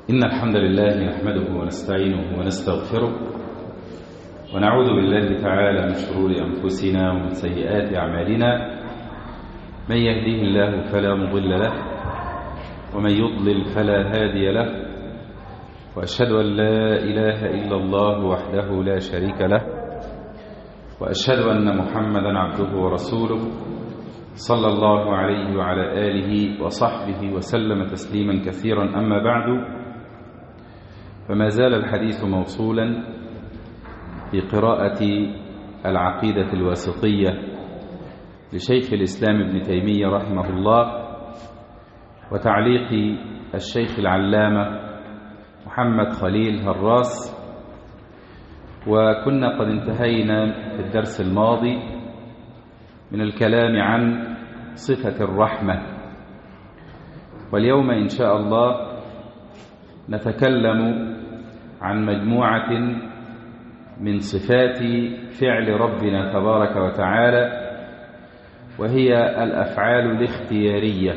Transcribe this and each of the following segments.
إن الحمد لله نحمده ونستعينه ونستغفره ونعوذ بالله تعالى من شرور أنفسنا ومن سيئات أعمالنا. من يهديه الله فلا مضل له ومن يضلل فلا هادي له، وأشهد أن لا إله إلا الله وحده لا شريك له، وأشهد أن محمدا عبده ورسوله صلى الله عليه وعلى آله وصحبه وسلم تسليما كثيرا. أما بعد، فما زال الحديث موصولا في قراءة العقيدة الواسطية لشيخ الإسلام ابن تيمية رحمه الله، وتعليق الشيخ العلامة محمد خليل هراس. وكنا قد انتهينا في الدرس الماضي من الكلام عن صفة الرحمة، واليوم إن شاء الله نتكلم عن مجموعة من صفات فعل ربنا تبارك وتعالى، وهي الأفعال الاختيارية.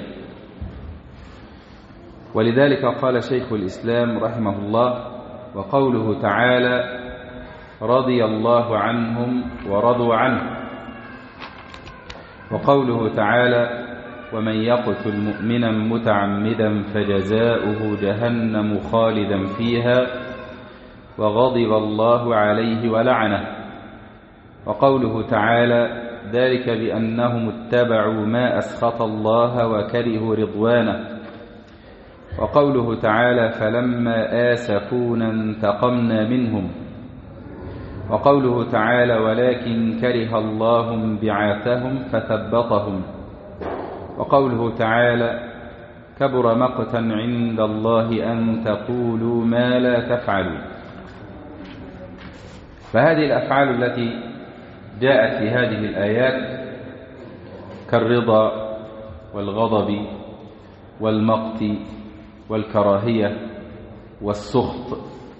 ولذلك قال شيخ الإسلام رحمه الله: وقوله تعالى: رضي الله عنهم ورضوا عنه. وقوله تعالى: ومن يقتل مؤمنا متعمدا فجزاؤه جهنم خالدا فيها وغضب الله عليه ولعنه. وقوله تعالى: ذلك بأنهم اتبعوا ما أسخط الله وكرهوا رضوانه. وقوله تعالى: فلما آسفونا انتقمنا منهم. وقوله تعالى: ولكن كره الله بعاثهم فثبطهم. وقوله تعالى: كبر مقتا عند الله أن تقولوا ما لا تفعلوا. فهذه الأفعال التي جاءت في هذه الآيات كالرضا والغضب والمقت والكراهية والسخط،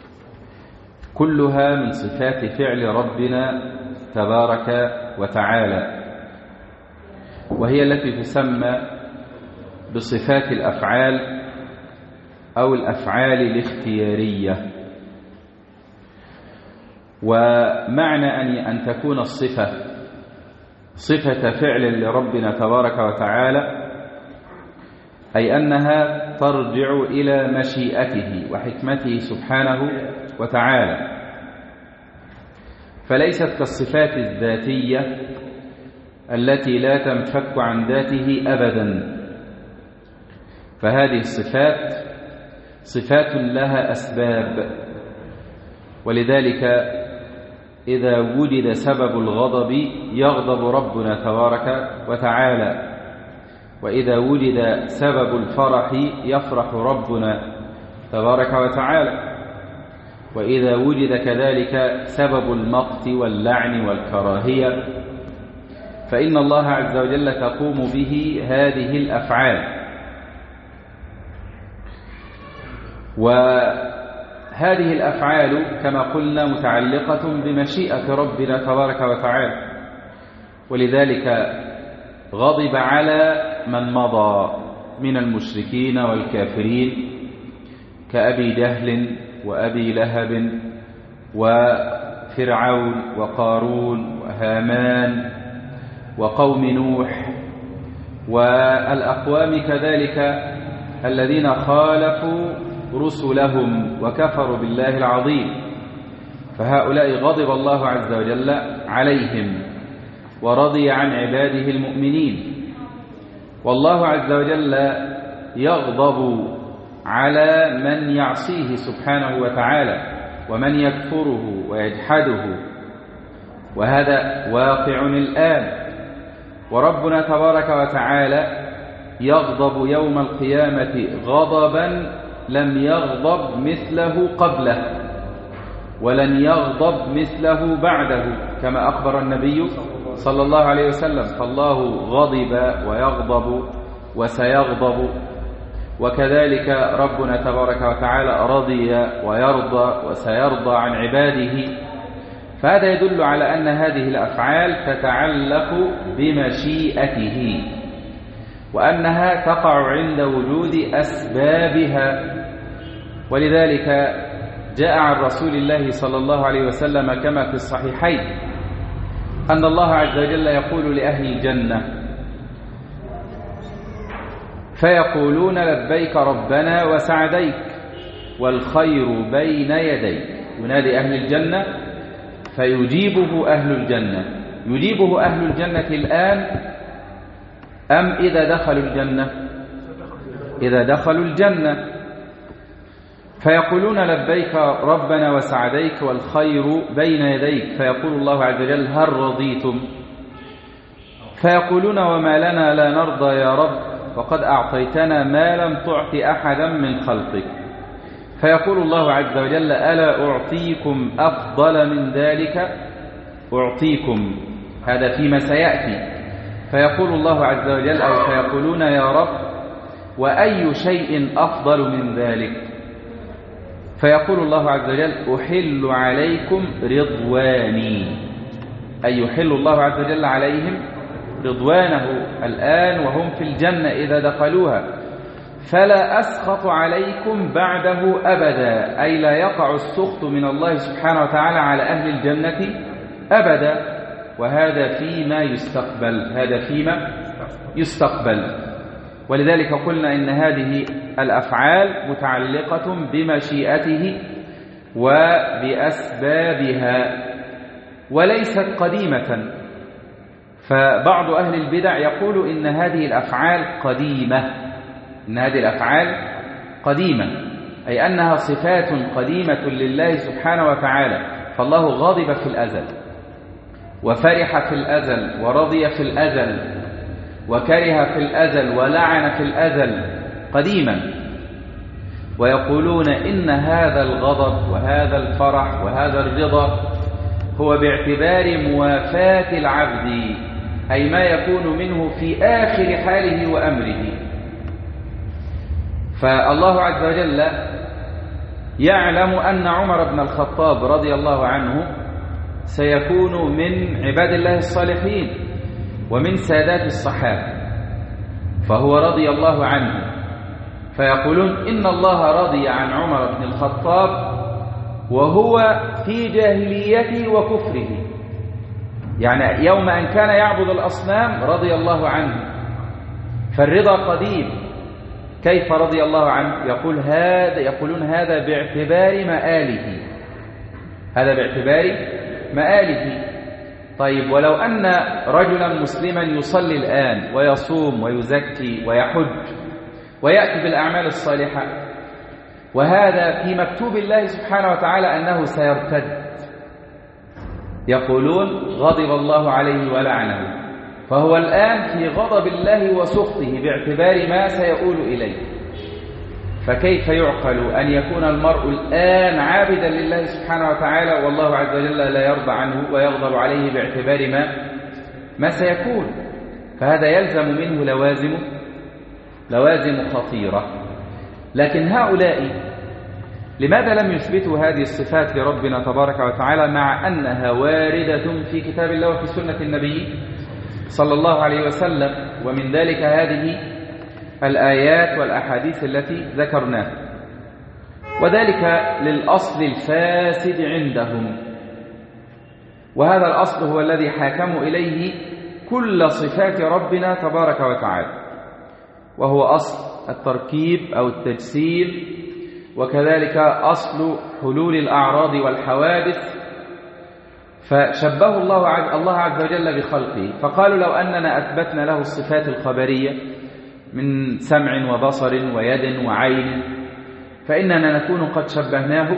كلها من صفات فعل ربنا تبارك وتعالى، وهي التي تسمى بصفات الأفعال أو الأفعال الاختيارية. ومعنى أن تكون الصفة صفة فعل لربنا تبارك وتعالى أي أنها ترجع إلى مشيئته وحكمته سبحانه وتعالى، فليست كالصفات الذاتية التي لا تنفك عن ذاته أبدا. فهذه الصفات صفات لها أسباب، ولذلك إذا وجد سبب الغضب يغضب ربنا تبارك وتعالى، وإذا وجد سبب الفرح يفرح ربنا تبارك وتعالى، وإذا وجد كذلك سبب المقت واللعن والكراهية فإن الله عز وجل تقوم به هذه الأفعال. وهذه الأفعال كما قلنا متعلقة بمشيئة ربنا تبارك وتعالى، ولذلك غضب على من مضى من المشركين والكافرين كأبي جهل وأبي لهب وفرعون وقارون وهامان وقوم نوح والأقوام كذلك الذين خالفوا رسلهم وكفروا بالله العظيم. فهؤلاء غضب الله عز وجل عليهم ورضي عن عباده المؤمنين. والله عز وجل يغضب على من يعصيه سبحانه وتعالى ومن يكفره ويجحده، وهذا واقع الآن. وربنا تبارك وتعالى يغضب يوم القيامة غضبا لم يغضب مثله قبله ولن يغضب مثله بعده، كما أخبر النبي صلى الله عليه وسلم. فالله غضب ويغضب وسيغضب، وكذلك ربنا تبارك وتعالى رضي ويرضى وسيرضى عن عباده. فهذا يدل على أن هذه الأفعال تتعلق بمشيئته، وأنها تقع عند وجود أسبابها، ولذلك جاء عن رسول الله صلى الله عليه وسلم كما في الصحيحين أن الله عز وجل يقول لأهل الجنة فيقولون لبيك ربنا وسعديك والخير بين يديك. ينادي أهل الجنة فيجيبه أهل الجنة. يجيبه أهل الجنة الآن أم إذا دخلوا الجنة؟ إذا دخلوا الجنة. فيقولون لبيك ربنا وسعديك والخير بين يديك. فيقول الله عز وجل هل رضيتم؟ فيقولون وما لنا لا نرضى يا رب وقد أعطيتنا ما لم تعط أحدا من خلقك. فيقول الله عز وجل ألا أعطيكم أفضل من ذلك؟ أعطيكم، هذا فيما سيأتي. فيقول الله عز وجل أو فيقولون يا رب وأي شيء أفضل من ذلك؟ فيقول الله عز وجل أحل عليكم رضواني، أي يحل الله عز وجل عليهم رضوانه الآن وهم في الجنة إذا دخلوها، فلا أسخط عليكم بعده أبدا، أي لا يقع السخط من الله سبحانه وتعالى على أهل الجنة أبدا. وهذا فيما يستقبل، هذا فيما يستقبل. ولذلك قلنا إن هذه الأفعال متعلقة بمشيئته وبأسبابها وليست قديمة. فبعض أهل البدع يقول إن هذه الأفعال قديمة، إن هذه الأفعال قديمة، أي أنها صفات قديمة لله سبحانه وتعالى. فالله غضب في الأزل وفرح في الأزل ورضي في الأزل وكره في الأزل ولعن في الأزل قديما. ويقولون إن هذا الغضب وهذا الفرح وهذا الرضا هو باعتبار موافاة العبد، أي ما يكون منه في آخر حاله وأمره. فالله عز وجل يعلم أن عمر بن الخطاب رضي الله عنه سيكون من عباد الله الصالحين ومن سادات الصحابة، فهو رضي الله عنه. فيقولون إن الله رضي عن عمر بن الخطاب وهو في جاهليته وكفره، يعني يوم أن كان يعبد الأصنام رضي الله عنه، فالرضا قديم. كيف رضي الله عنه؟ يقولون هذا باعتبار مآله، هذا باعتبار مآله. طيب ولو أن رجلا مسلما يصلي الآن ويصوم ويزكي ويحج ويأتي بالأعمال الصالحة، وهذا في مكتوب الله سبحانه وتعالى أنه سيرتد، يقولون غضب الله عليه ولعنه، فهو الآن في غضب الله وسخطه باعتبار ما سيؤول إليه. فكيف يعقل أن يكون المرء الآن عابدا لله سبحانه وتعالى والله عز وجل لا يرضى عنه ويغضب عليه باعتبار ما سيكون؟ فهذا يلزم منه لوازم خطيرة. لكن هؤلاء لماذا لم يثبتوا هذه الصفات لربنا تبارك وتعالى مع أنها واردة في كتاب الله وفي سنة النبي صلى الله عليه وسلم؟ ومن ذلك هذه الآيات والأحاديث التي ذكرناها، وذلك للأصل الفاسد عندهم. وهذا الأصل هو الذي حاكموا إليه كل صفات ربنا تبارك وتعالى، وهو أصل التركيب أو التجسيم، وكذلك أصل حلول الأعراض والحوادث. فشبهوا الله عز وجل بخلقه، فقالوا لو أننا أثبتنا له الصفات الخبرية من سمع وبصر ويد وعين فإننا نكون قد شبهناه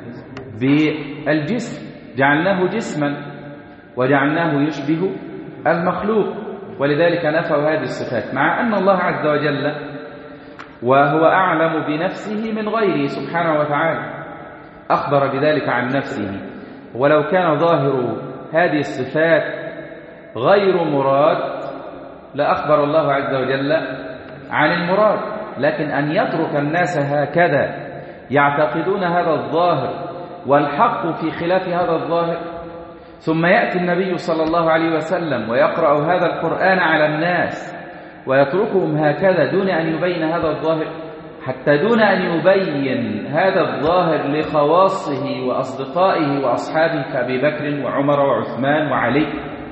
بالجسم، جعلناه جسما وجعلناه يشبه المخلوق. ولذلك نفوا هذه الصفات، مع أن الله عز وجل وهو أعلم بنفسه من غيره سبحانه وتعالى أخبر بذلك عن نفسه. ولو كان ظاهر هذه الصفات غير مراد لأخبر الله عز وجل عن المراد، لكن أن يترك الناس هكذا يعتقدون هذا الظاهر والحق في خلاف هذا الظاهر، ثم يأتي النبي صلى الله عليه وسلم ويقرأ هذا القرآن على الناس ويتركهم هكذا دون أن يبين هذا الظاهر، حتى دون أن يبين هذا الظاهر لخواصه وأصدقائه وأصحابه كأبي بكر وعمر وعثمان وعلي،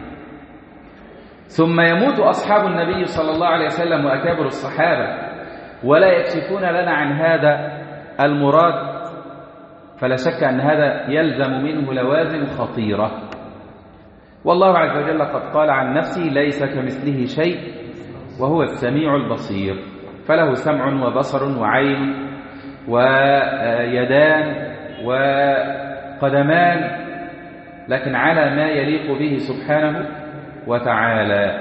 ثم يموت أصحاب النبي صلى الله عليه وسلم وأكابر الصحابة ولا يكشفون لنا عن هذا المراد، فلا شك أن هذا يلزم منه لوازم خطيرة. والله عز وجل قد قال عن نفسه: ليس كمثله شيء وهو السميع البصير، فله سمع وبصر وعين ويدان وقدمان، لكن على ما يليق به سبحانه وتعالى.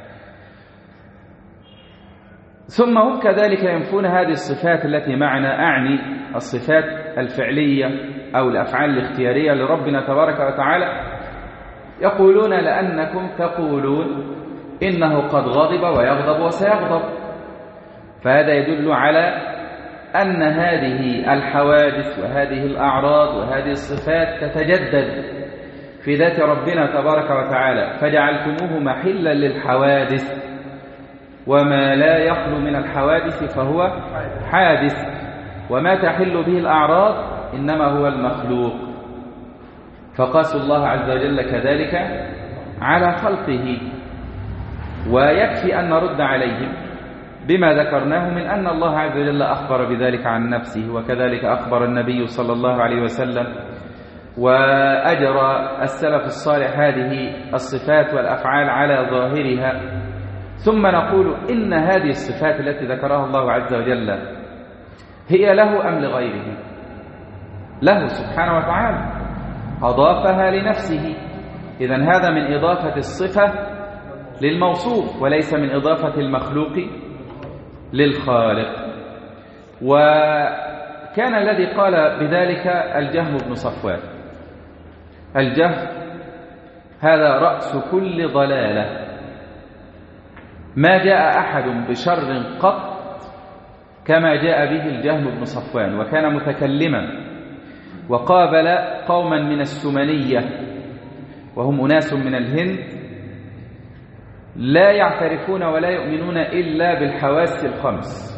ثم هم كذلك ينفون هذه الصفات التي معنا، أعني الصفات الفعلية أو الأفعال الاختيارية لربنا تبارك وتعالى، يقولون لأنكم تقولون إنه قد غضب ويغضب وسيغضب، فهذا يدل على أن هذه الحوادث وهذه الأعراض وهذه الصفات تتجدد في ذات ربنا تبارك وتعالى، فجعلتموه محلا للحوادث، وما لا يخلو من الحوادث فهو حادث، وما تحل به الأعراض إنما هو المخلوق، فقاسوا الله عز وجل كذلك على خلقه. ويكفي أن نرد عليهم بما ذكرناه من أن الله عز وجل أخبر بذلك عن نفسه، وكذلك أخبر النبي صلى الله عليه وسلم، وأجرى السلف الصالح هذه الصفات والأفعال على ظاهرها. ثم نقول إن هذه الصفات التي ذكرها الله عز وجل هي له أم لغيره؟ له سبحانه وتعالى، أضافها لنفسه، إذن هذا من إضافة الصفة للموصوف وليس من إضافة المخلوق للخالق. وكان الذي قال بذلك الجهم بن صفوان. الجهم هذا رأس كل ضلالة، ما جاء أحد بشر قط كما جاء به الجهم بن صفوان، وكان متكلما وقابل قوما من السمنية وهم أناس من الهند لا يعترفون ولا يؤمنون إلا بالحواس الخمس،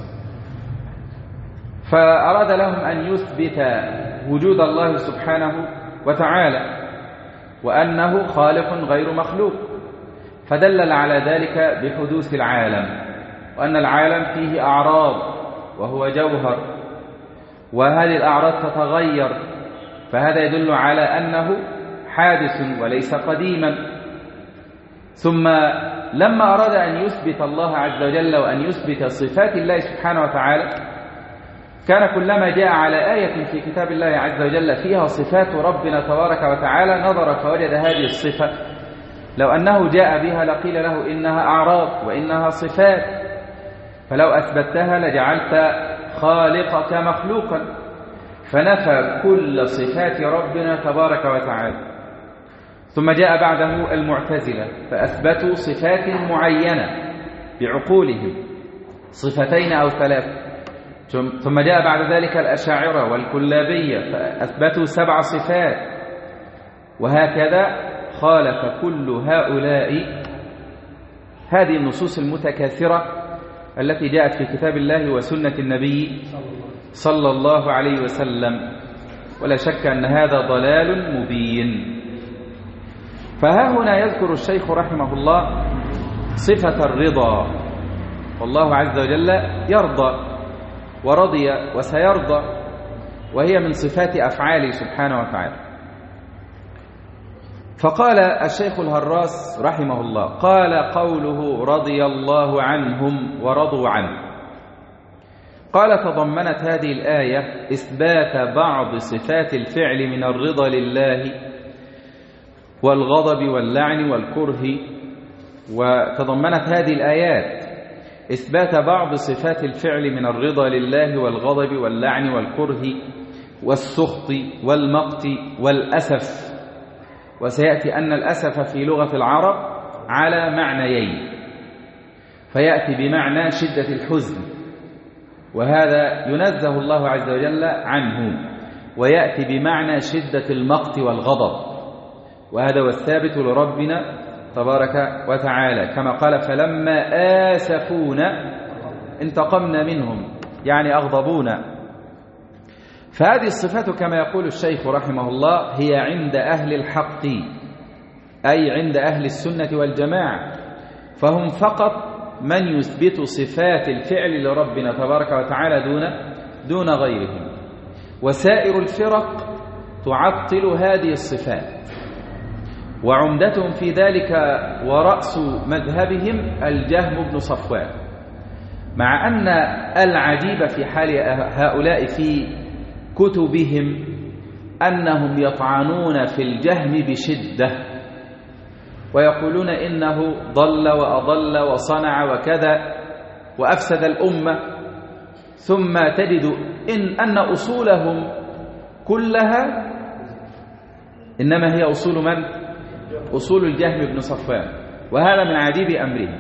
فأراد لهم أن يثبت وجود الله سبحانه وتعالى وأنه خالق غير مخلوق، فدلل على ذلك بحدوث العالم، وأن العالم فيه أعراض وهو جوهر، وهذه الأعراض تتغير، فهذا يدل على أنه حادث وليس قديما. ثم لما أراد أن يثبت الله عز وجل وأن يثبت صفات الله سبحانه وتعالى، كان كلما جاء على آية في كتاب الله عز وجل فيها صفات ربنا تبارك وتعالى نظر فوجد هذه الصفة، لو أنه جاء بها لقيل له إنها أعراض وإنها صفات، فلو أثبتها لجعلت خالقك مخلوقا، فنفى كل صفات ربنا تبارك وتعالى. ثم جاء بعده المعتزلة فأثبتوا صفات معينة بعقولهم، صفتين أو ثلاث. ثم جاء بعد ذلك الأشاعرة والكلابية فأثبتوا 7 صفات، وهكذا خالف كل هؤلاء هذه النصوص المتكاثرة التي جاءت في كتاب الله وسنة النبي صلى الله عليه وسلم، ولا شك أن هذا ضلال مبين. فها هنا يذكر الشيخ رحمه الله صفة الرضا، والله عز وجل يرضى ورضي وسيرضى، وهي من صفات أفعاله سبحانه وتعالى. فقال الشيخ الهراس رحمه الله: قال قوله رضي الله عنهم ورضوا عنه، قال تضمنت هذه الآية إثبات بعض صفات الفعل من الرضا لله والغضب واللعن والكره، وتضمنت هذه الآيات إثبات بعض صفات الفعل من الرضا لله والغضب واللعن والكره والسخط والمقت والأسف. وسيأتي أن الأسف في لغة العرب على معنيين، فيأتي بمعنى شدة الحزن، وهذا ينزه الله عز وجل عنه، ويأتي بمعنى شدة المقت والغضب، وهذا هو الثابت لربنا تبارك وتعالى، كما قال: فلما آسفونا انتقمنا منهم يعني أغضبون. فهذه الصفات كما يقول الشيخ رحمه الله هي عند أهل الحق، أي عند أهل السنة والجماعة، فهم فقط من يثبت صفات الفعل لربنا تبارك وتعالى دون غيرهم، وسائر الفرق تعطل هذه الصفات، وعمدتهم في ذلك ورأس مذهبهم الجهم بن صفوان. مع أن العجيب في حال هؤلاء في كتبهم أنهم يطعنون في الجهم بشدة، ويقولون إنه ضل وأضل وصنع وكذا وأفسد الأمة، ثم تجد أن أصولهم كلها إنما هي أصول من؟ أصول الجهم بن صفوان، وهذا من عجيب أمره.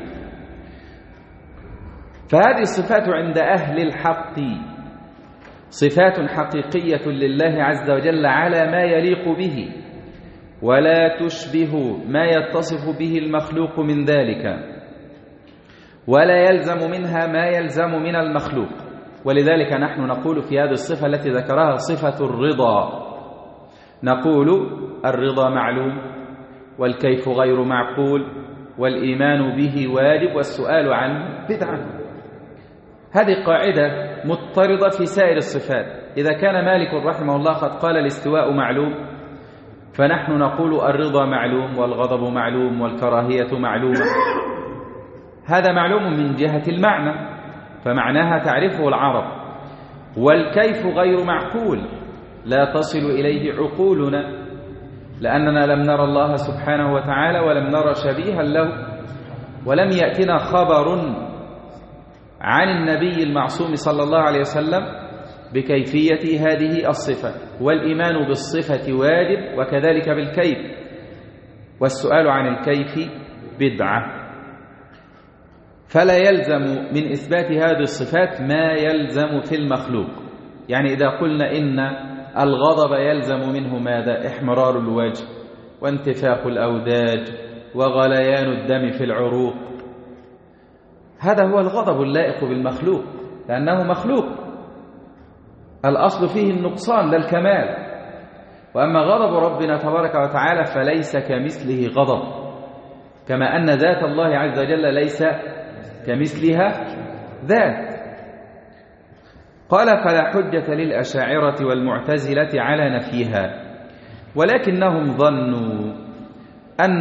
فهذه الصفات عند أهل الحق صفات حقيقية لله عز وجل على ما يليق به، ولا تشبه ما يتصف به المخلوق من ذلك، ولا يلزم منها ما يلزم من المخلوق. ولذلك نحن نقول في هذه الصفة التي ذكرها صفة الرضا، نقول الرضا معلوم، والكيف غير معقول، والإيمان به واجب، والسؤال عنه بدعة. هذه قاعدة مضطردة في سائر الصفات. إذا كان مالك رحمه الله قد قال الاستواء معلوم، فنحن نقول الرضا معلوم، والغضب معلوم، والكراهية معلومة. هذا معلوم من جهة المعنى، فمعناها تعرفه العرب. والكيف غير معقول، لا تصل إليه عقولنا، لأننا لم نرى الله سبحانه وتعالى ولم نرى شبيها له، ولم يأتنا خبر عن النبي المعصوم صلى الله عليه وسلم بكيفية هذه الصفة. والإيمان بالصفة واجب، وكذلك بالكيف، والسؤال عن الكيف بدعة. فلا يلزم من إثبات هذه الصفات ما يلزم في المخلوق. يعني إذا قلنا إن الغضب يلزم منه ماذا؟ إحمرار الوجه، وانتفاخ الأوداج، وغليان الدم في العروق، هذا هو الغضب اللائق بالمخلوق، لأنه مخلوق، الأصل فيه النقصان لا الكمال. وأما غضب ربنا تبارك وتعالى فليس كمثله غضب، كما أن ذات الله عز وجل ليس كمثلها ذات. قال: فلا حجة للأشاعرة والمعتزلة على نفيها، ولكنهم ظنوا أن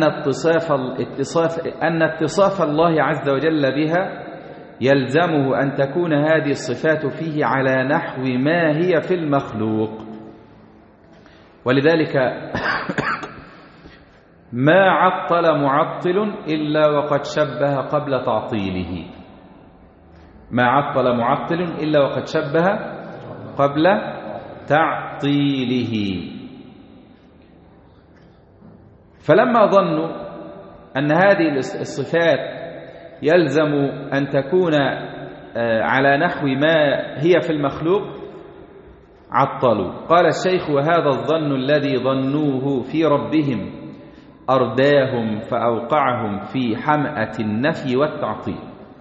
اتصاف الله عز وجل بها يلزمه أن تكون هذه الصفات فيه على نحو ما هي في المخلوق. ولذلك ما عطل معطل إلا وقد شبه قبل تعطيله، ما عطل معطل إلا وقد شبه قبل تعطيله. فلما ظنوا أن هذه الصفات يلزم أن تكون على نحو ما هي في المخلوق عطلوا. قال الشيخ: وهذا الظن الذي ظنوه في ربهم أرداهم فأوقعهم في حمأة النفي والتعطيل.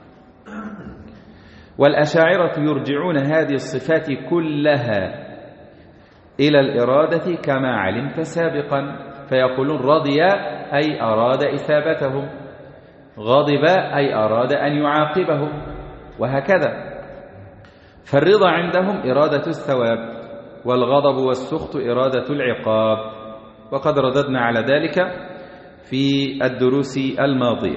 والأشاعرة يرجعون هذه الصفات كلها إلى الإرادة كما علمت سابقا، فيقولون رضي أي أراد إثابتهم، غضب أي أراد أن يعاقبهم، وهكذا. فالرضا عندهم إرادة الثواب، والغضب والسخط إرادة العقاب، وقد رددنا على ذلك في الدروس الماضية.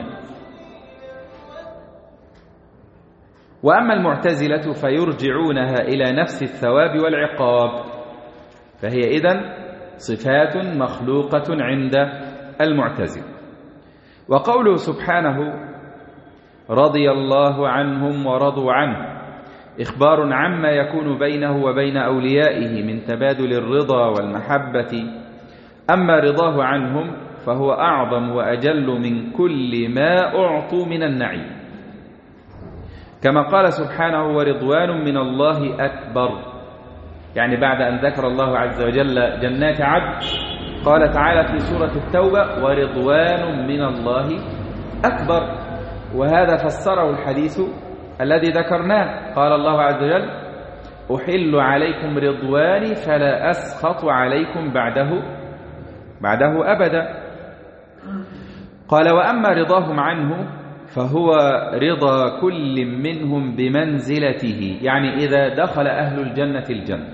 وأما المعتزلة فيرجعونها إلى نفس الثواب والعقاب، فهي إذن صفات مخلوقة عند المعتزلة. وقوله سبحانه: رضي الله عنهم ورضوا عنه، إخبار عما يكون بينه وبين أوليائه من تبادل الرضا والمحبة. أما رضاه عنهم فهو أعظم وأجل من كل ما أعطوا من النعيم، كما قال سبحانه: ورضوان من الله أكبر. يعني بعد أن ذكر الله عز وجل جنات عدن قال تعالى في سورة التوبة: ورضوان من الله أكبر. وهذا فسره الحديث الذي ذكرناه. قال الله عز وجل: أحل عليكم رضواني فلا أسخط عليكم بعده أبدا. قال: وأما رضاهم عنه فهو رضا كل منهم بمنزلته، يعني إذا دخل أهل الجنة الجنة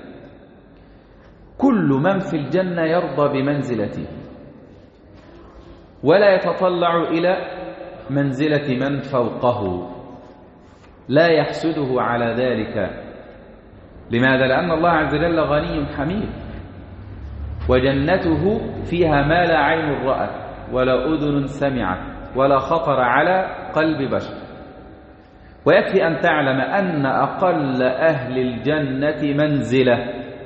كل من في الجنة يرضى بمنزلته ولا يتطلع إلى منزلة من فوقه، لا يحسده على ذلك. لماذا؟ لأن الله عز وجل غني حميد، وجنته فيها ما لا عين رأت ولا أذن سمعت ولا خطر على قلب بشر. ويكفي أن تعلم أن أقل أهل الجنة منزلة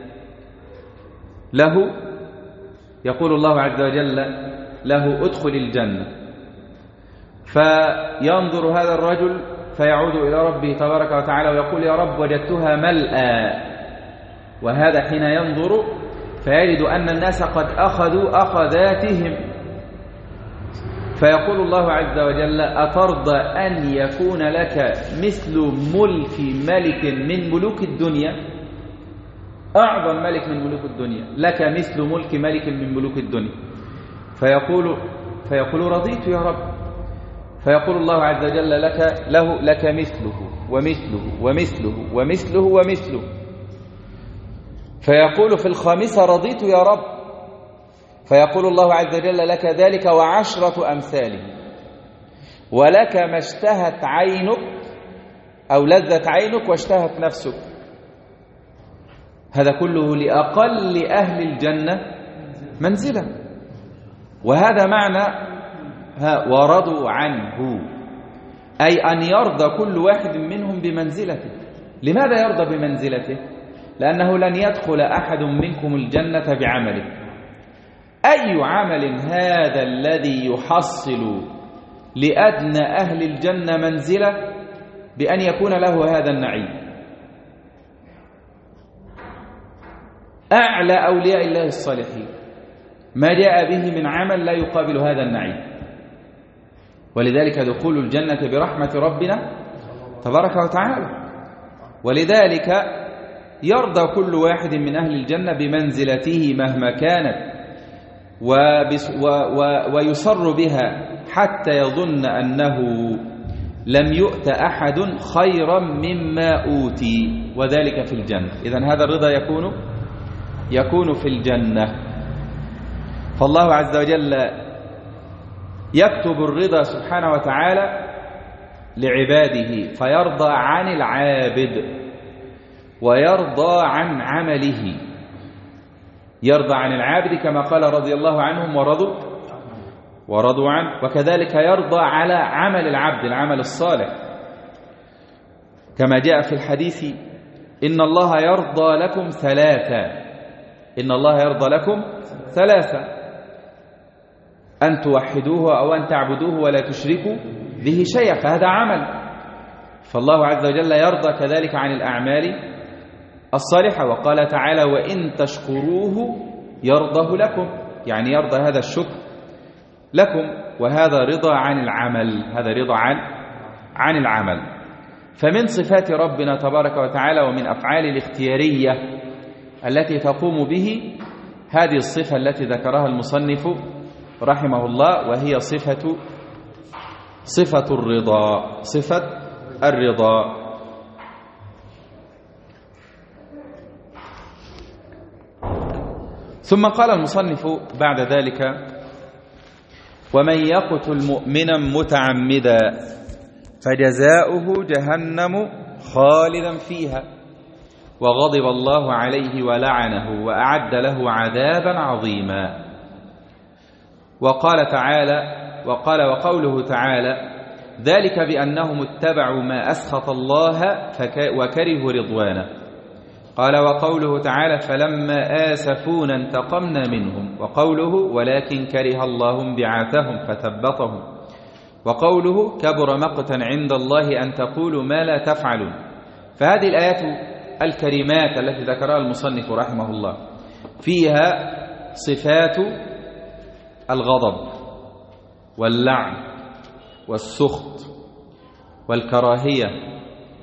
له، يقول الله عز وجل له: ادخل الجنة، فينظر هذا الرجل فيعود إلى ربه تبارك وتعالى ويقول: يا رب وجدتها ملأى. وهذا حين ينظر فيجد أن الناس قد أخذوا أخذاتهم، فيقول الله عز وجل: أترضى أن يكون لك مثل ملك ملك من ملوك الدنيا؟ أعظم ملك من ملوك الدنيا لك مثل ملك ملك من ملوك الدنيا. فيقول: رضيت يا رب. فيقول الله عز وجل: لك مثله ومثله ومثله ومثله ومثله. فيقول في الخامسة: رضيت يا رب. فيقول الله عز وجل: لك ذلك وعشرة أمثاله، ولك ما اشتهت عينك أو لذت عينك واشتهت نفسك. هذا كله لأقل أهل الجنة منزلة. وهذا معنى ورضوا عنه، أي أن يرضى كل واحد منهم بمنزلته. لماذا يرضى بمنزلته؟ لأنه لن يدخل أحد منكم الجنة بعمله. أي عمل هذا الذي يحصل لأدنى أهل الجنة منزلة بأن يكون له هذا النعيم؟ أعلى أولياء الله الصالحين ما جاء به من عمل لا يقابل هذا النعيم. ولذلك دخول الجنة برحمة ربنا تبارك وتعالى. ولذلك يرضى كل واحد من أهل الجنة بمنزلته مهما كانت، ويسر بها حتى يظن أنه لم يؤت أحد خيرا مما أوتي، وذلك في الجنة. إذن هذا الرضا يكون في الجنة. فالله عز وجل يكتب الرضا سبحانه وتعالى لعباده، فيرضى عن العابد ويرضى عن عمله. يرضى عن العابد كما قال رضي الله عنهم ورضوا عنه، وكذلك يرضى على عمل العبد، العمل الصالح، كما جاء في الحديث: إن الله يرضى لكم ثلاثة. إن الله يرضى لكم ثلاثة: أن توحدوه أو أن تعبدوه ولا تشركوا به شيئا، فهذا عمل. فالله عز وجل يرضى كذلك عن الأعمال الصالحة. وقال تعالى: وإن تشكروه يرضه لكم، يعني يرضى هذا الشكر لكم. وهذا رضا عن العمل، هذا رضا عن العمل. فمن صفات ربنا تبارك وتعالى ومن أفعال الاختيارية التي تقوم به هذه الصفة التي ذكرها المصنف رحمه الله، وهي صفة الرضا، صفة الرضا. ثم قال المصنف بعد ذلك: ومن يقتل مؤمنا متعمدا فجزاؤه جهنم خالدا فيها وغضب الله عليه ولعنه وأعد له عذابا عظيما. وقوله تعالى: ذلك بأنهم اتبعوا ما أسخط الله وكرهوا رضوانه. قال: وقوله تعالى: فلما آسفونا انتقمنا منهم. وقوله: ولكن كره الله بعاثهم فثبطهم. وقوله: كبر مقتا عند الله أن تقولوا ما لا تفعلون. فهذه الآيات الكريمات التي ذكرها المصنف رحمه الله فيها صفات الغضب واللعن والسخط والكراهية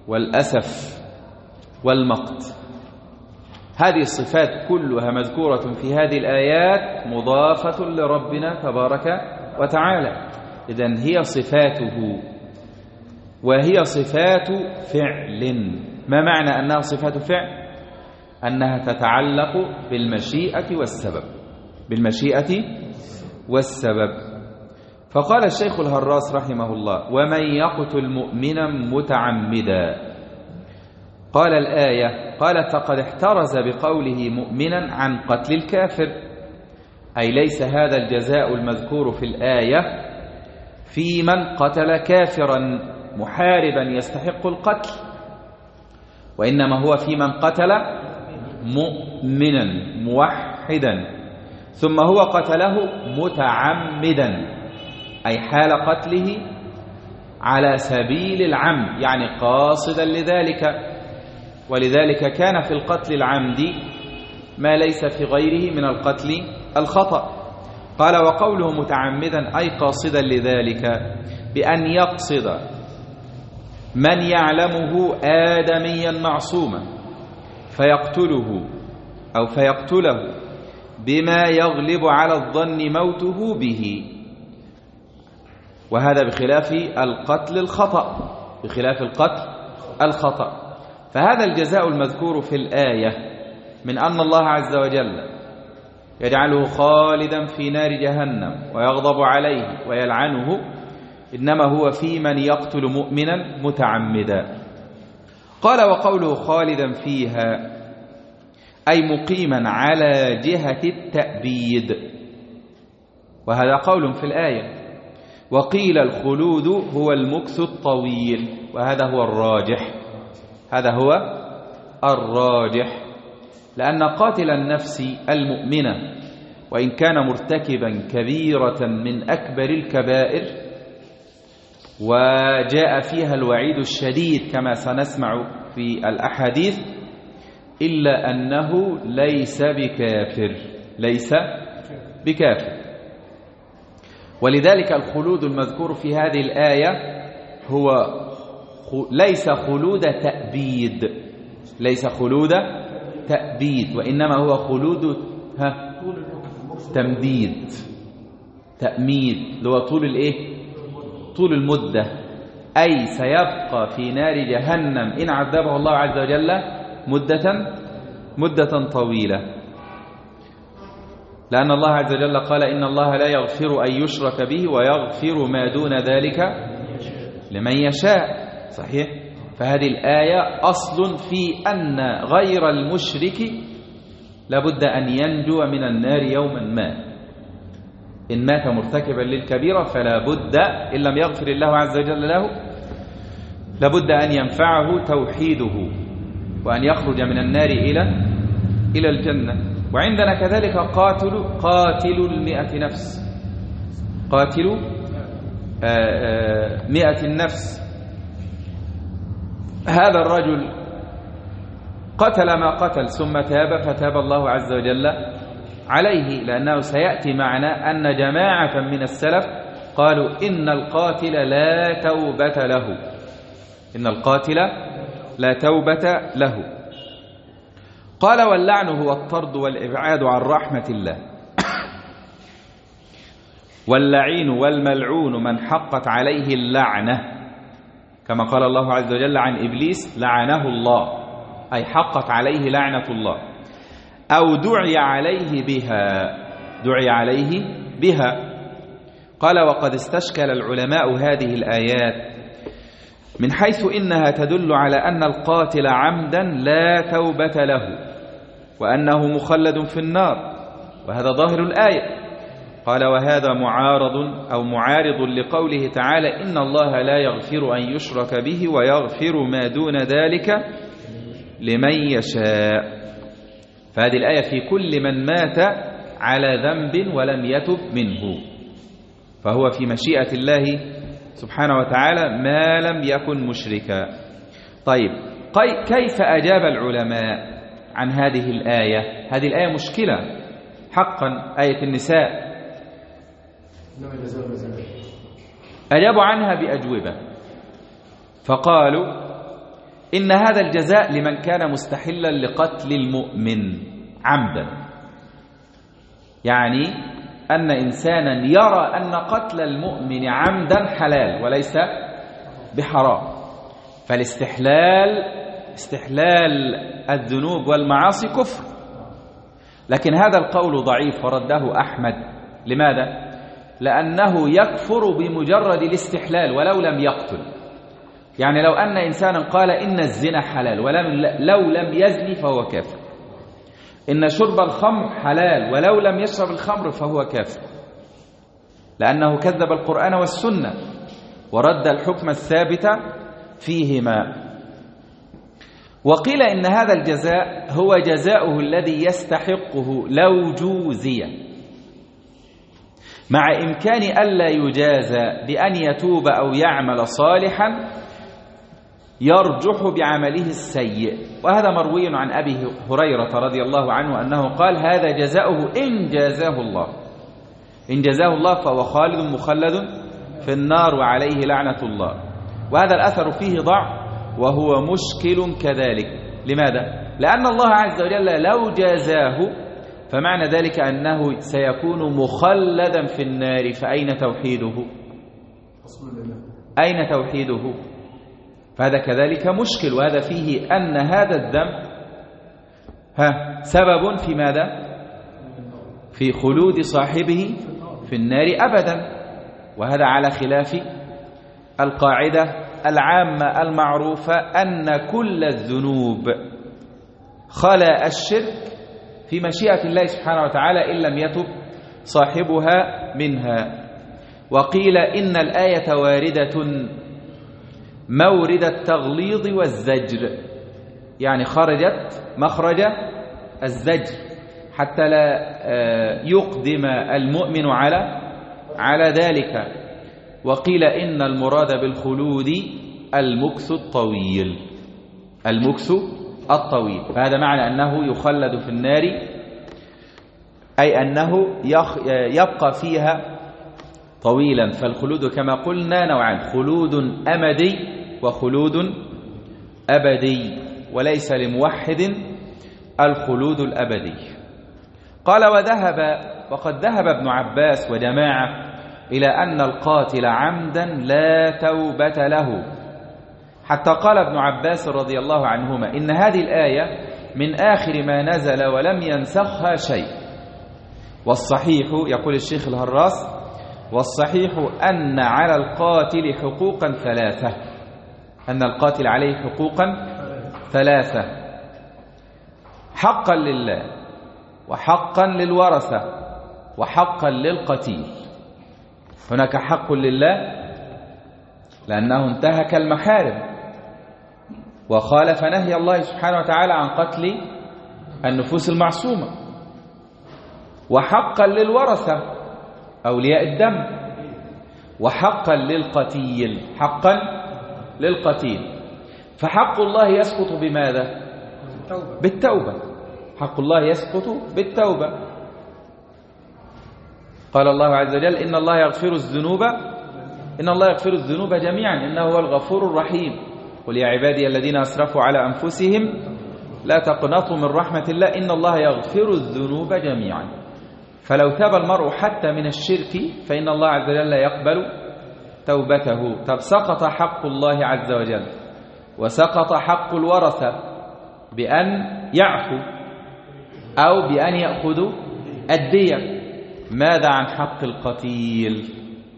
والأسف والمقت. هذه الصفات كلها مذكورة في هذه الآيات مضافة لربنا تبارك وتعالى. إذن هي صفاته، وهي صفات فعل. ما معنى أنها صفات فعل؟ أنها تتعلق بالمشيئة والسبب، بالمشيئة والسبب. فقال الشيخ الهراس رحمه الله: ومن يقتل مؤمنا متعمدا. قال الآية، قال: فقد احترز بقوله مؤمنا عن قتل الكافر، أي ليس هذا الجزاء المذكور في الآية في من قتل كافرا محاربا يستحق القتل، وإنما هو في من قتل مؤمنا موحدا ثم هو قتله متعمدا، أي حال قتله على سبيل العمد، يعني قاصدا لذلك. ولذلك كان في القتل العمدي ما ليس في غيره من القتل الخطأ. قال: وقوله متعمدا أي قاصدا لذلك بأن يقصد من يعلمه آدميا معصوما فيقتله أو فيقتله بما يغلب على الظن موته به، وهذا بخلاف القتل الخطأ، بخلاف القتل الخطأ. فهذا الجزاء المذكور في الآية من أن الله عز وجل يجعله خالدا في نار جهنم ويغضب عليه ويلعنه، إنما هو في من يقتل مؤمنا متعمدا. قال: وقوله خالدا فيها أي مقيما على جهة التأبيد، وهذا قول في الآية. وقيل الخلود هو المكث الطويل، وهذا هو الراجح، هذا هو الراجح، لأن قاتل النفس المؤمنة وإن كان مرتكبا كبيرة من أكبر الكبائر وجاء فيها الوعيد الشديد كما سنسمع في الأحاديث، إلا أنه ليس بكافر، ليس بكافر. ولذلك الخلود المذكور في هذه الآية هو ليس خلود تأبيد، ليس خلود تأبيد، وإنما هو خلود تمديد، تأميد، اللي هو طول الإيه؟ طول المدة، أي سيبقى في نار جهنم إن عذبه الله عز وجل مدة طويلة، لأن الله عز وجل قال: إن الله لا يغفر أن يشرك به ويغفر ما دون ذلك لمن يشاء. صحيح؟ فهذه الآية أصل في أن غير المشرك لابد أن ينجو من النار يوما ما. إن مات مرتكبا للكبيرة فلا بد، إن لم يغفر الله عز وجل له، لابد أن ينفعه توحيده وأن يخرج من النار إلى الجنة. وعندنا كذلك قاتل 100 نفس، قاتل 100 النفس. هذا الرجل قتل ما قتل ثم تاب فتاب الله عز وجل عليه، لأنه سيأتي معنا أن جماعة من السلف قالوا إن القاتل لا توبة له، إن القاتل لا توبة له. قال: واللعن هو الطرد والإبعاد عن رحمة الله، واللعين والملعون من حقت عليه اللعنة، كما قال الله عز وجل عن إبليس: لعنه الله، أي حقت عليه لعنة الله، أو دعي عليه بها، دعي عليه بها. قال: وقد استشكل العلماء هذه الآيات من حيث إنها تدل على أن القاتل عمدا لا توبة له وأنه مخلد في النار، وهذا ظاهر الآية. قال: وهذا معارض لقوله تعالى: إن الله لا يغفر أن يشرك به ويغفر ما دون ذلك لمن يشاء. فهذه الآية في كل من مات على ذنب ولم يتب منه، فهو في مشيئة الله سبحانه وتعالى ما لم يكن مشركا. طيب، كيف أجاب العلماء عن هذه الآية؟ هذه الآية مشكلة حقا، آية النساء. أجابوا عنها بأجوبة، فقالوا: إن هذا الجزاء لمن كان مستحلا لقتل المؤمن عمدا، يعني أن إنسانا يرى أن قتل المؤمن عمدا حلال وليس بحرام، استحلال الذنوب والمعاصي كفر. لكن هذا القول ضعيف ورده أحمد. لماذا؟ لأنه يكفر بمجرد الاستحلال ولو لم يقتل. يعني لو أن إنسانا قال إن الزنا حلال ولو لم يزني فهو كافر، إن شرب الخمر حلال ولو لم يشرب الخمر فهو كافر، لأنه كذب القرآن والسنة ورد الحكم الثابت فيهما. وقيل إن هذا الجزاء هو جزاؤه الذي يستحقه لو جوزي، مع إمكان ألا يجازى بأن يتوب أو يعمل صالحا يرجح بعمله السيء. وهذا مروي عن أبي هريرة رضي الله عنه أنه قال: هذا جزاؤه إن جازاه الله، إن جازاه الله فهو خالد مخلد في النار وعليه لعنة الله. وهذا الأثر فيه ضعف وهو مشكل كذلك. لماذا؟ لأن الله عز وجل لو جازاه فمعنى ذلك أنه سيكون مخلدا في النار، فأين توحيده؟ أين توحيده؟ فهذا كذلك مشكل. وهذا فيه أن هذا الذنب سبب في ماذا؟ في خلود صاحبه في النار أبدا. وهذا على خلاف القاعدة العامة المعروفة أن كل الذنوب خلا الشرك في مشيئة الله سبحانه وتعالى إن لم يتب صاحبها منها. وقيل إن الآية واردة مورد التغليظ والزجر، يعني خرجت مخرج الزجر حتى لا يقدم المؤمن على ذلك. وقيل إن المراد بالخلود المكث الطويل، المكث الطويل. فهذا معنى أنه يخلد في النار، أي أنه يبقى فيها طويلا. فالخلود كما قلنا نوعان: خلود أمدي وخلود أبدي، وليس لموحد الخلود الأبدي. قال: وقد ذهب ابن عباس وجماعة إلى أن القاتل عمدا لا توبة له، حتى قال ابن عباس رضي الله عنهما: إن هذه الآية من آخر ما نزل ولم ينسخها شيء. والصحيح، يقول الشيخ الهراس، والصحيح أن على القاتل حقوقا ثلاثة، أن القاتل عليه حقوقا ثلاثة: حقا لله، وحقا للورثة، وحقا للقتيل. هناك حق لله لأنه انتهك المحارم وخالف نهي الله سبحانه وتعالى عن قتل النفوس المعصومة، وحقا للورثة أولياء الدم، وحقا للقتيل، حقا للقتيل. فحق الله يسقط بماذا؟ بالتوبة. حق الله يسقط بالتوبة. قال الله عز وجل: إن الله يغفر الذنوب جميعا إنه هو الغفور الرحيم. قل يا عبادي الذين أسرفوا على أنفسهم لا تقنطوا من رحمة الله إن الله يغفر الذنوب جميعا. فلو تاب المرء حتى من الشرك فإن الله عز وجل يقبل توبته. طب سقط حق الله عز وجل وسقط حق الورثة بأن يعفو أو بأن يأخذوا الدية. ماذا عن حق القتيل؟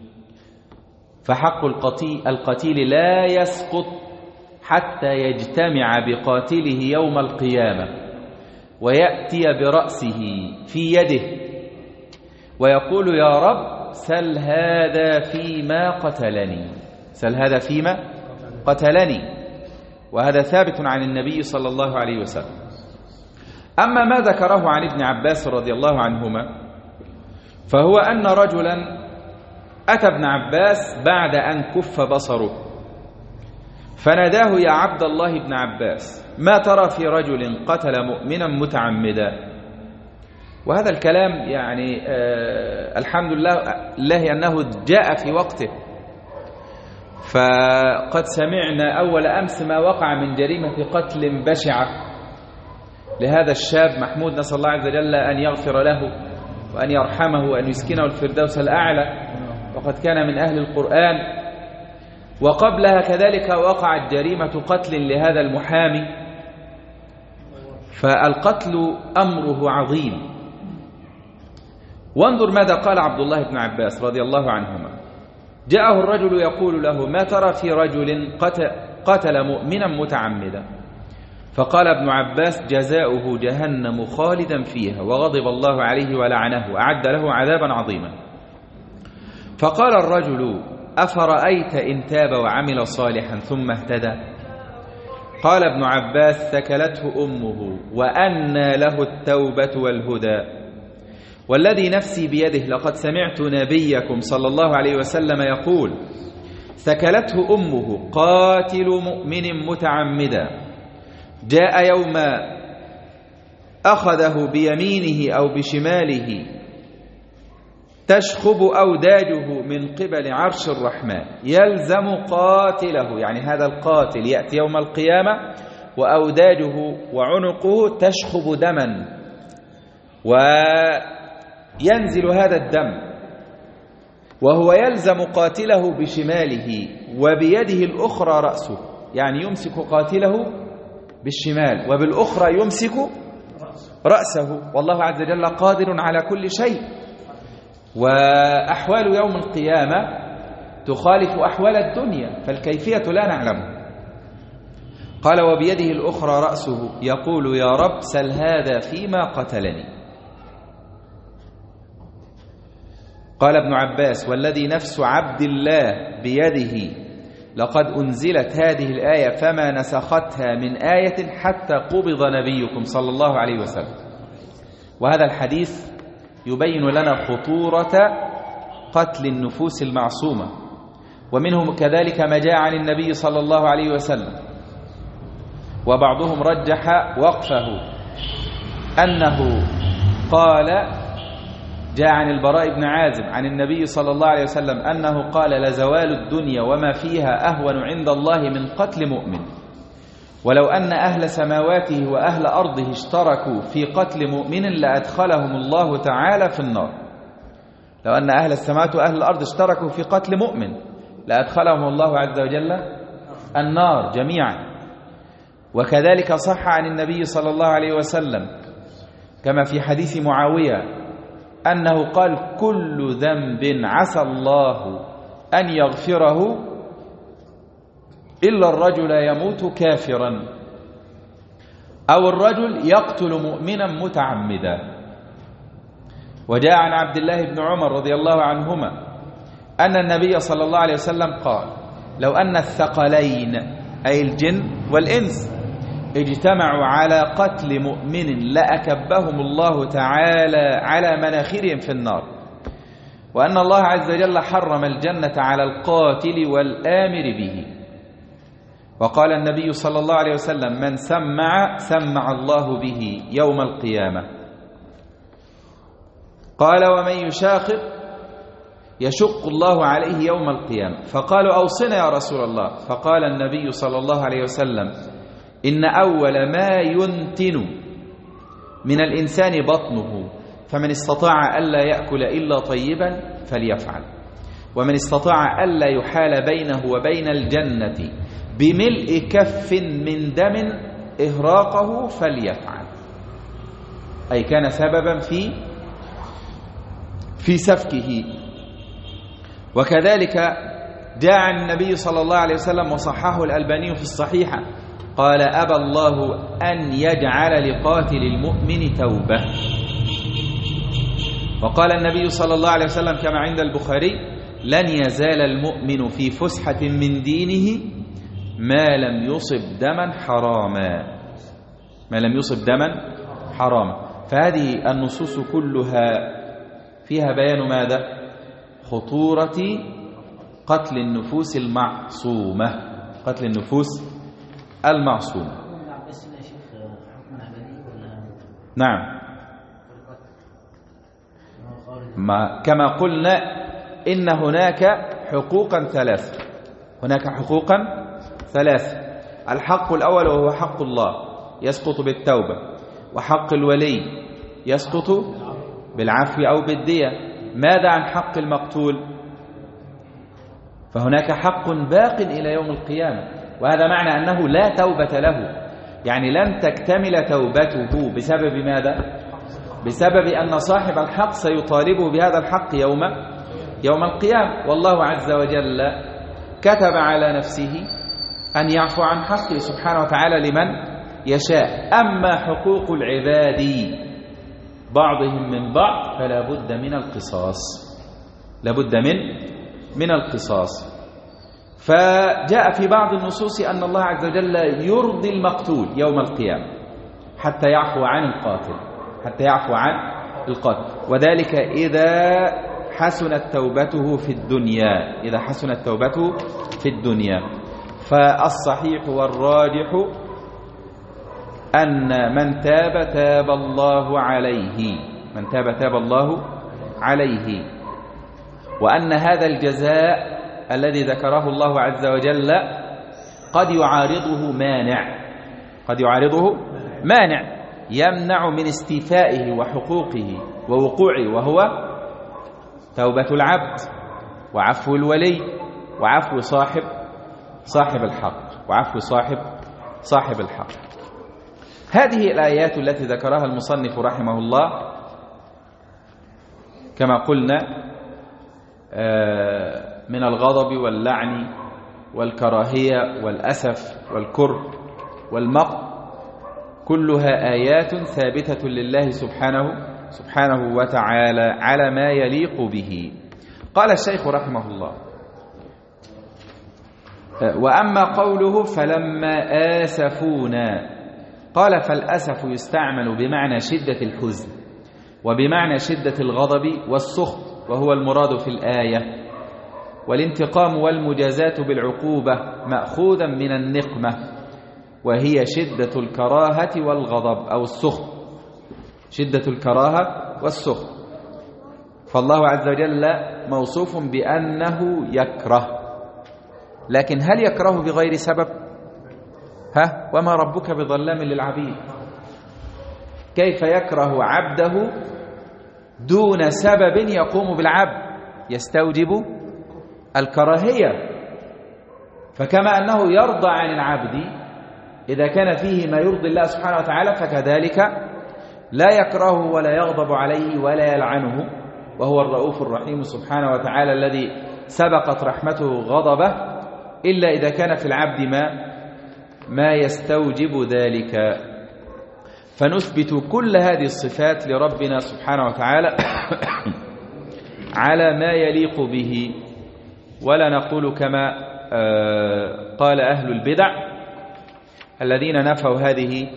فحق القتيل لا يسقط حتى يجتمع بقاتله يوم القيامة ويأتي برأسه في يده ويقول: يا رب سل هذا فيما قتلني، سل هذا فيما قتلني. وهذا ثابت عن النبي صلى الله عليه وسلم. أما ما ذكره عن ابن عباس رضي الله عنهما فهو أن رجلا أتى ابن عباس بعد أن كف بصره فناداه: يا عبد الله بن عباس، ما ترى في رجل قتل مؤمنا متعمدا؟ وهذا الكلام يعني الحمد لله أنه جاء في وقته. فقد سمعنا أول أمس ما وقع من جريمة قتل بشعة لهذا الشاب محمود، نسأل الله عز وجل أن يغفر له وأن يرحمه وأن يسكنه الفردوس الأعلى، وقد كان من أهل القرآن. وقبلها كذلك وقعت جريمة قتل لهذا المحامي. فالقتل أمره عظيم. وانظر ماذا قال عبد الله بن عباس رضي الله عنهما: جاءه الرجل يقول له: ما ترى في رجل قتل مؤمنا متعمدا؟ فقال ابن عباس: جزاؤه جهنم خالدا فيها وغضب الله عليه ولعنه وأعد له عذابا عظيما. فقال الرجل: أفرأيت إن تاب وعمل صالحا ثم اهتدى؟ قال ابن عباس: ثكلته أمه وأنى له التوبة والهدى، والذي نفسي بيده لقد سمعت نبيكم صلى الله عليه وسلم يقول: ثكلته أمه قاتل مؤمن متعمدا، جاء يوم أخذه بيمينه أو بشماله تشخب أوداجه من قبل عرش الرحمن، يلزم قاتله، يعني هذا القاتل يأتي يوم القيامة وأوداجه وعنقه تشخب دما، وينزل هذا الدم وهو يلزم قاتله بشماله وبيده الأخرى رأسه، يعني يمسك قاتله بالشمال وبالأخرى يمسك رأسه، والله عز وجل قادر على كل شيء. وأحوال يوم القيامة تخالف أحوال الدنيا، فالكيفية لا نعلمها. قال: وبيده الأخرى رأسه يقول: يا رب سل هذا فيما قتلني. قال ابن عباس: والذي نفس عبد الله بيده لقد أنزلت هذه الآية فما نسختها من آية حتى قبض نبيكم صلى الله عليه وسلم. وهذا الحديث يبين لنا خطورة قتل النفوس المعصومة، ومنهم كذلك ما جاء عن النبي صلى الله عليه وسلم. وبعضهم رجح وقفه أنه قال، جاء عن البراء بن عازب عن النبي صلى الله عليه وسلم أنه قال: لزوال الدنيا وما فيها أهون عند الله من قتل مؤمن، ولو أن أهل سماواته وأهل أرضه اشتركوا في قتل مؤمن لأدخلهم الله تعالى في النار. لو أن أهل السماوات وأهل الأرض اشتركوا في قتل مؤمن لأدخلهم الله عز وجل النار جميعا. وكذلك صح عن النبي صلى الله عليه وسلم كما في حديث معاوية أنه قال: كل ذنب عسى الله أن يغفره إلا الرجل يموت كافرا أو الرجل يقتل مؤمنا متعمدا. وجاء عن عبد الله بن عمر رضي الله عنهما أن النبي صلى الله عليه وسلم قال: لو أن الثقلين أي الجن والإنس اجتمعوا على قتل مؤمن لأكبهم الله تعالى على مناخرهم في النار، وأن الله عز وجل حرم الجنة على القاتل والآمر به. وقال النبي صلى الله عليه وسلم: من سمع الله به يوم القيامة. قال: ومن يشاقق يشق الله عليه يوم القيامة. فقالوا: أوصنا يا رسول الله. فقال النبي صلى الله عليه وسلم: إن أول ما ينتن من الإنسان بطنه، فمن استطاع ألا يأكل إلا طيبا فليفعل، ومن استطاع ألا يحال بينه وبين الجنة بملء كف من دم إهراقه فليفعل، أي كان سببا في سفكه. وكذلك جاء عن النبي صلى الله عليه وسلم وصححه الألباني في الصحيحة قال: أبى الله أن يجعل لقاتل المؤمن توبة. وقال النبي صلى الله عليه وسلم كما عند البخاري: لن يزال المؤمن في فسحة من دينه ما لم يصب دما حراما، ما لم يصب دما حراما. فهذه النصوص كلها فيها بيان ماذا؟ خطورة قتل النفوس المعصومة، قتل النفوس المعصومة. نعم، كما قلنا إن هناك حقوقا ثلاثة: هناك حقوقا ثلاثة. الحق الأول وهو حق الله يسقط بالتوبة، وحق الولي يسقط بالعفو أو بالدية. ماذا عن حق المقتول؟ فهناك حق باق إلى يوم القيامة، وهذا معنى أنه لا توبة له، يعني لن تكتمل توبته بسبب ماذا؟ بسبب أن صاحب الحق سيطالبه بهذا الحق يوم القيامة. والله عز وجل كتب على نفسه أن يعفو عن حقه سبحانه وتعالى لمن يشاء. أما حقوق العباد بعضهم من بعض فلا بد من القصاص، لابد من القصاص. فجاء في بعض النصوص أن الله عز وجل يرضي المقتول يوم القيامة حتى يعفو عن القاتل، وذلك إذا حسنت توبته في الدنيا. فالصحيح والراجح أن من تاب الله عليه، وأن هذا الجزاء الذي ذكره الله عز وجل قد يعارضه مانع يمنع من استيفائه وحقوقه ووقوعه، وهو توبة العبد وعفو الولي وعفو صاحب الحق. هذه الآيات التي ذكرها المصنف رحمه الله كما قلنا من الغضب واللعن والكراهية والأسف والكره والمقت، كلها آيات ثابتة لله سبحانه وتعالى على ما يليق به. قال الشيخ رحمه الله: وأما قوله فلما آسفونا، قال: فالأسف يستعمل بمعنى شدة الحزن وبمعنى شدة الغضب والسخط، وهو المراد في الآية. والانتقام والمجازات بالعقوبة مأخوذا من النقمة، وهي شدة الكراهة والغضب أو السخط، شدة الكراهة والسخط. فالله عز وجل موصوف بأنه يكره، لكن هل يكره بغير سبب؟ وما ربك بظلام للعبيد. كيف يكره عبده دون سبب يقوم بالعبد يستوجب الكراهية؟ فكما أنه يرضى عن العبد إذا كان فيه ما يرضي الله سبحانه وتعالى، فكذلك لا يكرهه ولا يغضب عليه ولا يلعنه، وهو الرؤوف الرحيم سبحانه وتعالى الذي سبقت رحمته غضبه، إلا إذا كان في العبد ما يستوجب ذلك. فنثبت كل هذه الصفات لربنا سبحانه وتعالى على ما يليق به، ولا نقول كما قال أهل البدع الذين نفوا هذه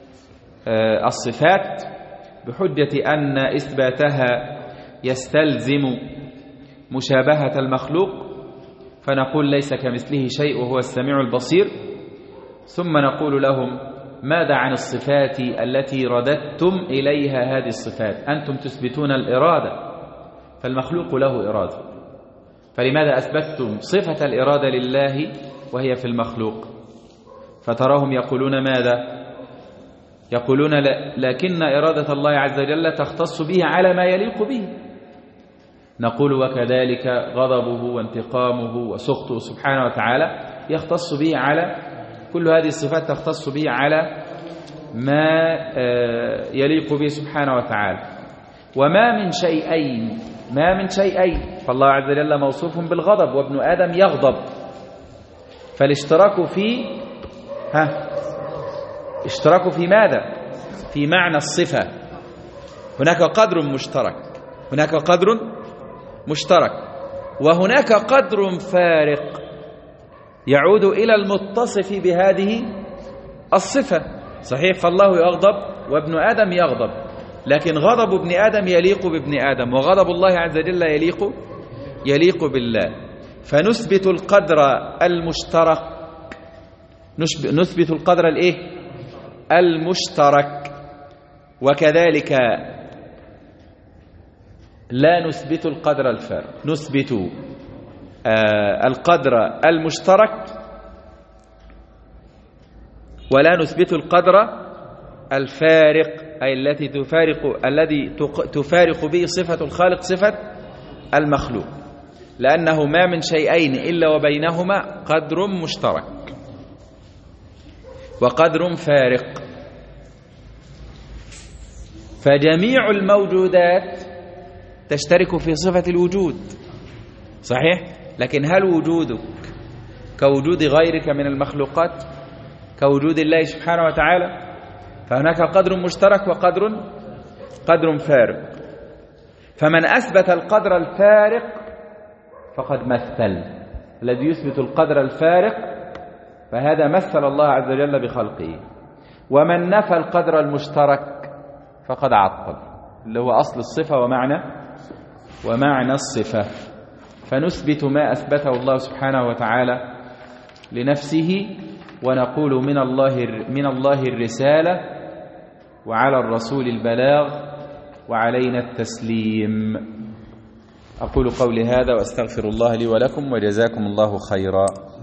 الصفات بحجة أن إثباتها يستلزم مشابهة المخلوق، فنقول ليس كمثله شيء وهو السميع البصير. ثم نقول لهم: ماذا عن الصفات التي رددتم إليها هذه الصفات؟ أنتم تثبتون الإرادة، فالمخلوق له إرادة، فلماذا أثبتتم صفة الإرادة لله وهي في المخلوق؟ فتراهم يقولون ماذا؟ يقولون لكن إرادة الله عز وجل تختص به على ما يليق به. نقول: وكذلك غضبه وانتقامه وسخطه سبحانه وتعالى يختص به على كل هذه الصفات، تختص به على ما يليق به سبحانه وتعالى. وما من شيئين فالله عز وجل موصوف بالغضب، وابن آدم يغضب، فالاشتراك في ماذا؟ في معنى الصفة. هناك قدر مشترك وهناك قدر فارق يعود إلى المتصف بهذه الصفة. صحيح، فالله يغضب وابن آدم يغضب، لكن غضب ابن آدم يليق بابن آدم، وغضب الله عز وجل يليق بالله. فنثبت القدر المشترك، نثبت القدر المشترك، وكذلك لا نثبت القدر الفارق، نثبت القدر المشترك ولا نثبت القدر الفارق، أي الذي تفارق به صفة الخالق صفة المخلوق، لأنه ما من شيئين إلا وبينهما قدر مشترك وقدر فارق. فجميع الموجودات تشترك في صفة الوجود، صحيح؟ لكن هل وجودك كوجود غيرك من المخلوقات كوجود الله سبحانه وتعالى؟ فهناك قدر مشترك وقدر فارق. فمن أثبت القدر الفارق فقد مثل، الذي يثبت القدر الفارق فهذا مثل الله عز وجل بخلقه. ومن نفى القدر المشترك فقد عطل، اللي هو أصل الصفة ومعنى الصفة. فنثبت ما أثبته الله سبحانه وتعالى لنفسه، ونقول من الله الرسالة، وعلى الرسول البلاغ، وعلينا التسليم. أقول قولي هذا وأستغفر الله لي ولكم، وجزاكم الله خيرا.